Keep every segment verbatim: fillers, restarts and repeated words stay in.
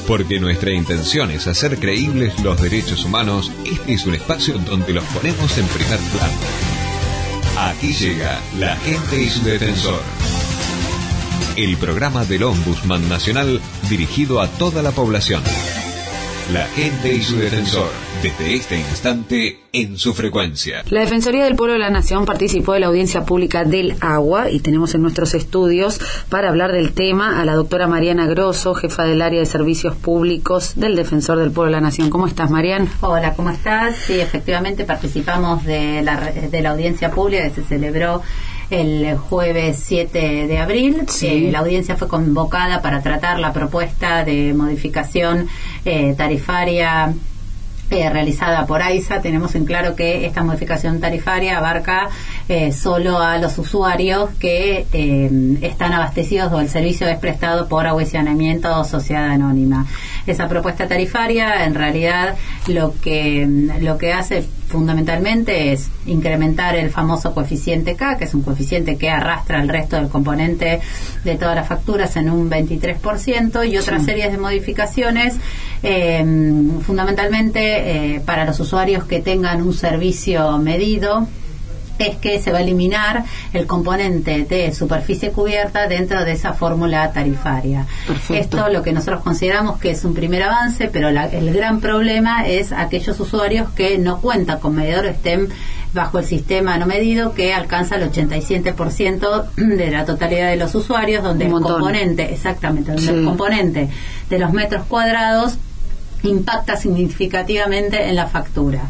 Porque nuestra intención es hacer creíbles los derechos humanos, este es un espacio donde los ponemos en primer plano. Aquí llega La Gente y su Defensor, el programa del Ombudsman Nacional dirigido a toda la población. La Gente y su Defensor, desde este instante en su frecuencia. La Defensoría del Pueblo de la Nación participó de la audiencia pública del agua y tenemos en nuestros estudios para hablar del tema a la doctora Mariana Grosso, jefa del área de servicios públicos del Defensor del Pueblo de la Nación. ¿Cómo estás, Mariana? Hola, ¿cómo estás? Sí, efectivamente participamos de la, de la audiencia pública que se celebró el jueves siete de abril. Sí. Eh, la audiencia fue convocada para tratar la propuesta de modificación eh, tarifaria Eh, realizada por AISA. Tenemos en claro que esta modificación tarifaria abarca eh, solo a los usuarios que eh, están abastecidos o el servicio es prestado por Agua y Saneamiento o Sociedad Anónima. Esa propuesta tarifaria en realidad lo que lo que hace fundamentalmente es incrementar el famoso coeficiente K, que es un coeficiente que arrastra el resto del componente de todas las facturas en un veintitrés por ciento, y otras sí. series de modificaciones eh, fundamentalmente Eh, para los usuarios que tengan un servicio medido, es que se va a eliminar el componente de superficie cubierta dentro de esa fórmula tarifaria. Perfecto. Esto lo que nosotros consideramos que es un primer avance, pero la, el gran problema es aquellos usuarios que no cuentan con medidor, estén bajo el sistema no medido, que alcanza el ochenta y siete por ciento de la totalidad de los usuarios, donde el componente, exactamente, donde sí. el componente de los metros cuadrados impacta significativamente en la factura.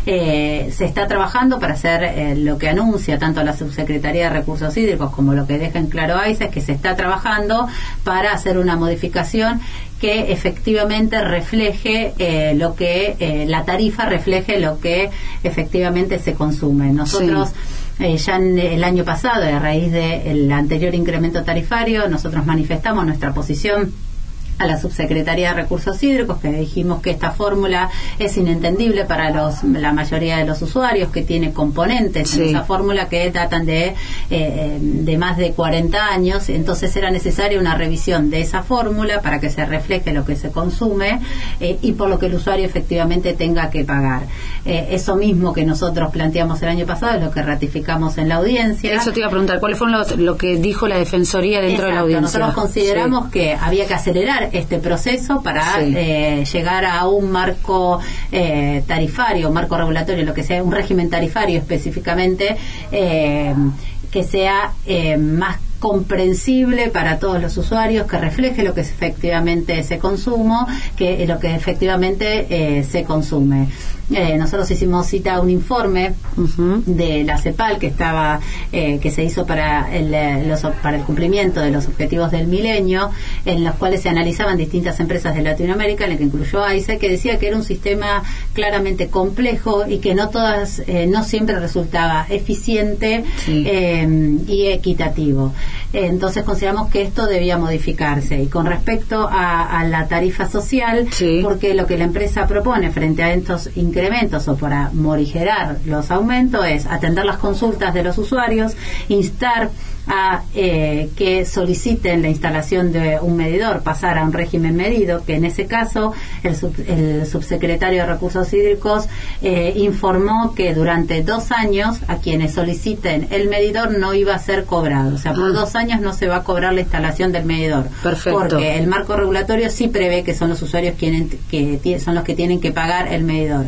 Eh, se está trabajando para hacer eh, lo que anuncia tanto la Subsecretaría de Recursos Hídricos como lo que deja en claro AISA, es que se está trabajando para hacer una modificación que efectivamente refleje eh, lo que eh, la tarifa refleje lo que efectivamente se consume. Nosotros sí. Eh, ya en el año pasado, a raíz del anterior incremento tarifario, nosotros manifestamos nuestra posición a la Subsecretaría de Recursos Hídricos, que dijimos que esta fórmula es inentendible para los la mayoría de los usuarios, que tiene componentes sí. en esa fórmula que datan de eh, de más de cuarenta años. Entonces era necesaria una revisión de esa fórmula para que se refleje lo que se consume eh, y por lo que el usuario efectivamente tenga que pagar. Eh, eso mismo que nosotros planteamos el año pasado es lo que ratificamos en la audiencia. Eso te iba a preguntar, ¿cuáles fueron los, lo que dijo la Defensoría dentro Exacto. de la audiencia? Nosotros consideramos sí. que había que acelerar este proceso para sí. eh, llegar a un marco eh, tarifario, un marco regulatorio, lo que sea, un régimen tarifario específicamente, eh, que sea eh, más comprensible para todos los usuarios, que refleje lo que es efectivamente ese consumo, que lo que efectivamente eh, se consume. Eh, nosotros hicimos cita a un informe uh-huh. de la CEPAL que estaba eh, que se hizo para el, los, para el cumplimiento de los objetivos del milenio, en los cuales se analizaban distintas empresas de Latinoamérica, en el que incluyó AISA, que decía que era un sistema claramente complejo y que no todas eh, no siempre resultaba eficiente sí. eh, y equitativo. Eh, entonces consideramos que esto debía modificarse. Y con respecto a, a la tarifa social, sí. porque lo que la empresa propone frente a estos incrementos o para morigerar los aumentos es atender las consultas de los usuarios, instar a eh, que soliciten la instalación de un medidor, pasar a un régimen medido, que en ese caso el, sub, el subsecretario de Recursos Hídricos eh, informó que durante dos años a quienes soliciten el medidor no iba a ser cobrado, o sea, por ah. dos años no se va a cobrar la instalación del medidor. Perfecto. Porque el marco regulatorio sí prevé que son los usuarios quienes, que son los que tienen que pagar el medidor.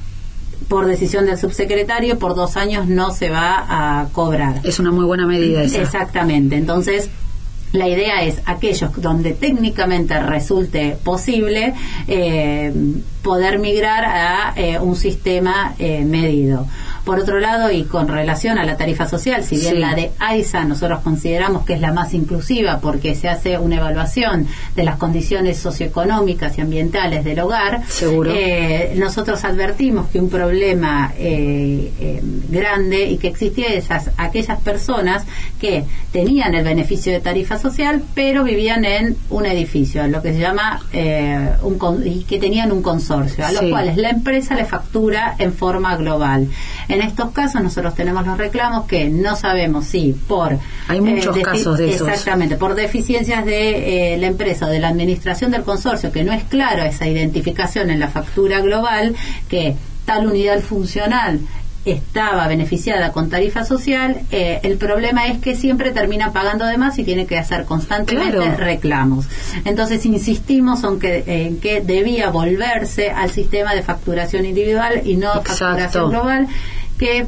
Por decisión del subsecretario, por dos años no se va a cobrar. Es una muy buena medida esa. Exactamente. Entonces, la idea es aquellos donde técnicamente resulte posible eh, poder migrar a eh, un sistema eh, medido. Por otro lado, y con relación a la tarifa social, si bien sí. la de AISA nosotros consideramos que es la más inclusiva porque se hace una evaluación de las condiciones socioeconómicas y ambientales del hogar, seguro eh, nosotros advertimos que un problema eh, eh, grande y que existía esas aquellas personas que tenían el beneficio de tarifa social pero vivían en un edificio, lo que se llama eh, un con, y que tenían un consorcio, a los sí. cuales la empresa le factura en forma global. En estos casos nosotros tenemos los reclamos que no sabemos si por... Hay muchos eh, casos de esos. Exactamente, por deficiencias de eh, la empresa o de la administración del consorcio, que no es claro esa identificación en la factura global, que tal unidad funcional estaba beneficiada con tarifa social, eh, el problema es que siempre termina pagando de más y tiene que hacer constantemente claro. reclamos. Entonces insistimos en que, en que debía volverse al sistema de facturación individual y no Exacto. facturación global, que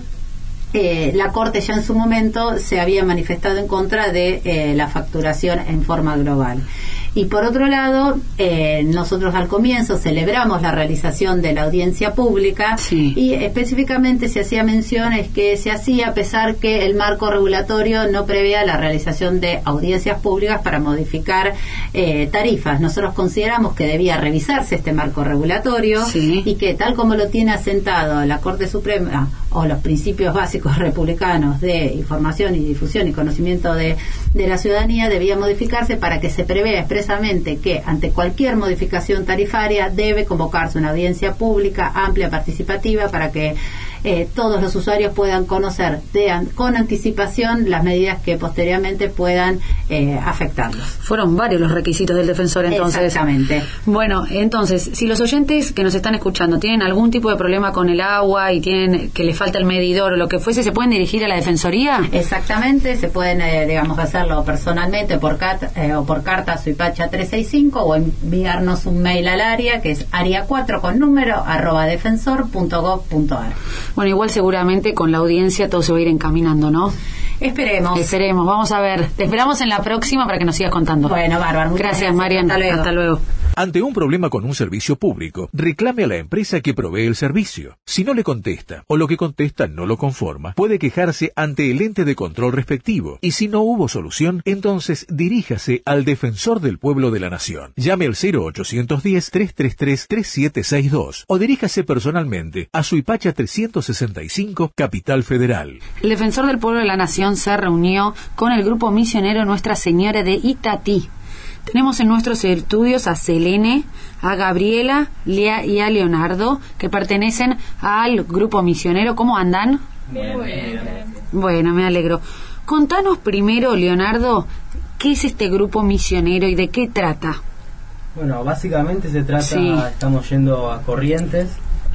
Eh, la Corte ya en su momento se había manifestado en contra de eh, la facturación en forma global. Y por otro lado, eh, nosotros al comienzo celebramos la realización de la audiencia pública sí. y específicamente se hacía mención es que se hacía a pesar que el marco regulatorio no prevea la realización de audiencias públicas para modificar eh, tarifas. Nosotros consideramos que debía revisarse este marco regulatorio sí. y que tal como lo tiene asentado la Corte Suprema o los principios básicos republicanos de información y difusión y conocimiento de, de la ciudadanía, debía modificarse para que se prevea expresamente que ante cualquier modificación tarifaria debe convocarse una audiencia pública amplia, participativa, para que eh, todos los usuarios puedan conocer de, con anticipación las medidas que posteriormente puedan eh, afectarlos. Fueron varios los requisitos del defensor entonces. Exactamente. Bueno, entonces, si los oyentes que nos están escuchando tienen algún tipo de problema con el agua y tienen que les falta el medidor o lo que fuese, ¿se pueden dirigir a la Defensoría? Exactamente, se pueden, eh, digamos, hacerlo personalmente por cat, eh, o por carta a Suipacha trescientos sesenta y cinco o enviarnos un mail al área que es área cuatro con número arroba defensor punto gov punto ar. Bueno, igual seguramente con la audiencia todo se va a ir encaminando, ¿no? Esperemos. Esperemos, vamos a ver. Te esperamos en la próxima para que nos sigas contando. Bueno, bárbaro. Gracias, gracias, Marian. Hasta luego. Hasta luego. Ante un problema con un servicio público, reclame a la empresa que provee el servicio. Si no le contesta o lo que contesta no lo conforma, puede quejarse ante el ente de control respectivo. Y si no hubo solución, entonces diríjase al Defensor del Pueblo de la Nación. Llame al cero ochocientos diez, trescientos treinta y tres, treinta y siete sesenta y dos o diríjase personalmente a Suipacha trescientos sesenta y cinco, Capital Federal. El Defensor del Pueblo de la Nación se reunió con el grupo misionero Nuestra Señora de Itatí. Tenemos en nuestros estudios a Selene, a Gabriela Lea y a Leonardo, que pertenecen al grupo misionero. ¿Cómo andan? Bien, bien. Bueno, me alegro. Contanos primero, Leonardo, ¿qué es este grupo misionero y de qué trata? Bueno, básicamente se trata, sí. estamos yendo a Corrientes,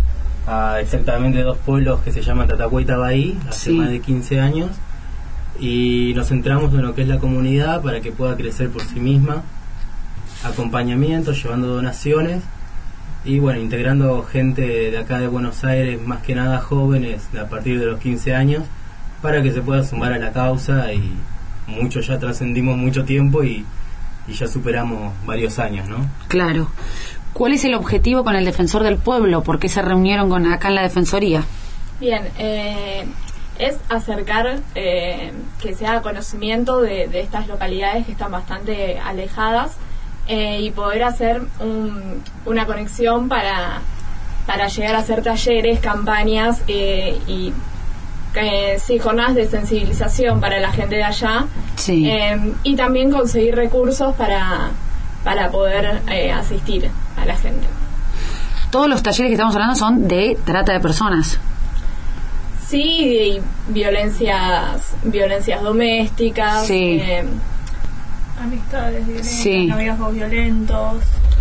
a exactamente dos pueblos que se llaman Tatacuá y Tabaí, hace sí. más de quince años, y nos centramos en lo que es la comunidad para que pueda crecer por sí misma, acompañamiento, llevando donaciones y bueno, integrando gente de acá de Buenos Aires, más que nada jóvenes a partir de los quince años, para que se pueda sumar a la causa. Y muchos ya trascendimos mucho tiempo y, y ya superamos varios años, ¿no? Claro. ¿Cuál es el objetivo con el Defensor del Pueblo? ¿Por qué se reunieron con acá en la Defensoría? Bien, eh, es acercar eh, que se haga conocimiento de, de estas localidades que están bastante alejadas, eh, y poder hacer un, una conexión para, para llegar a hacer talleres, campañas eh, y eh, sí, jornadas de sensibilización para la gente de allá, sí. eh, y también conseguir recursos para, para poder eh, asistir a la gente. Todos los talleres que estamos hablando son de trata de personas. Sí, violencias violencias domésticas, sí. eh, amistades violentas, sí. noviazgos violentos,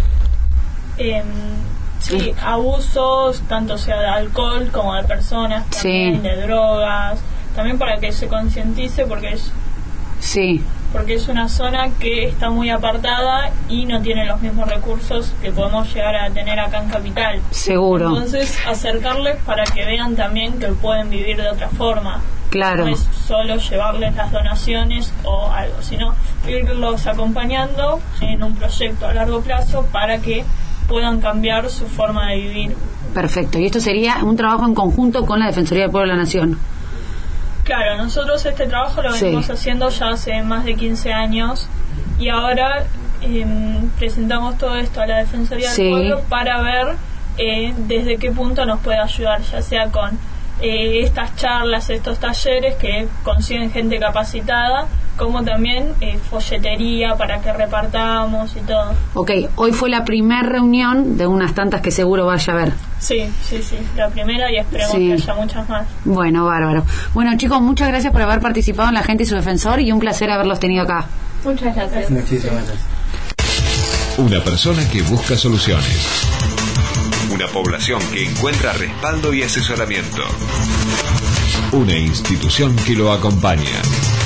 eh, sí, abusos, tanto sea de alcohol como de personas, también, sí. de drogas, también para que se concientice, porque es sí. porque es una zona que está muy apartada y no tiene los mismos recursos que podemos llegar a tener acá en Capital. Seguro. Entonces, acercarles para que vean también que pueden vivir de otra forma. Claro. No es solo llevarles las donaciones o algo, sino irlos acompañando en un proyecto a largo plazo para que puedan cambiar su forma de vivir. Perfecto. Y esto sería un trabajo en conjunto con la Defensoría del Pueblo de la Nación. Claro, nosotros este trabajo lo venimos sí. haciendo ya hace más de quince años y ahora eh, presentamos todo esto a la Defensoría sí. del Pueblo para ver eh, desde qué punto nos puede ayudar, ya sea con eh, estas charlas, estos talleres que consiguen gente capacitada, como también eh, folletería para que repartamos y todo. Ok, hoy fue la primera reunión de unas tantas que seguro vaya a haber. Sí, sí, sí, la primera y esperemos Sí. que haya muchas más. Bueno, bárbaro. Bueno, chicos, muchas gracias por haber participado en La Gente y su Defensor y un placer haberlos tenido acá. Muchas gracias. Muchísimas gracias. Una persona que busca soluciones. Una población que encuentra respaldo y asesoramiento. Una institución que lo acompaña.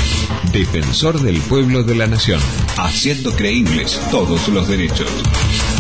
Defensor del pueblo de la nación, haciendo creíbles todos los derechos.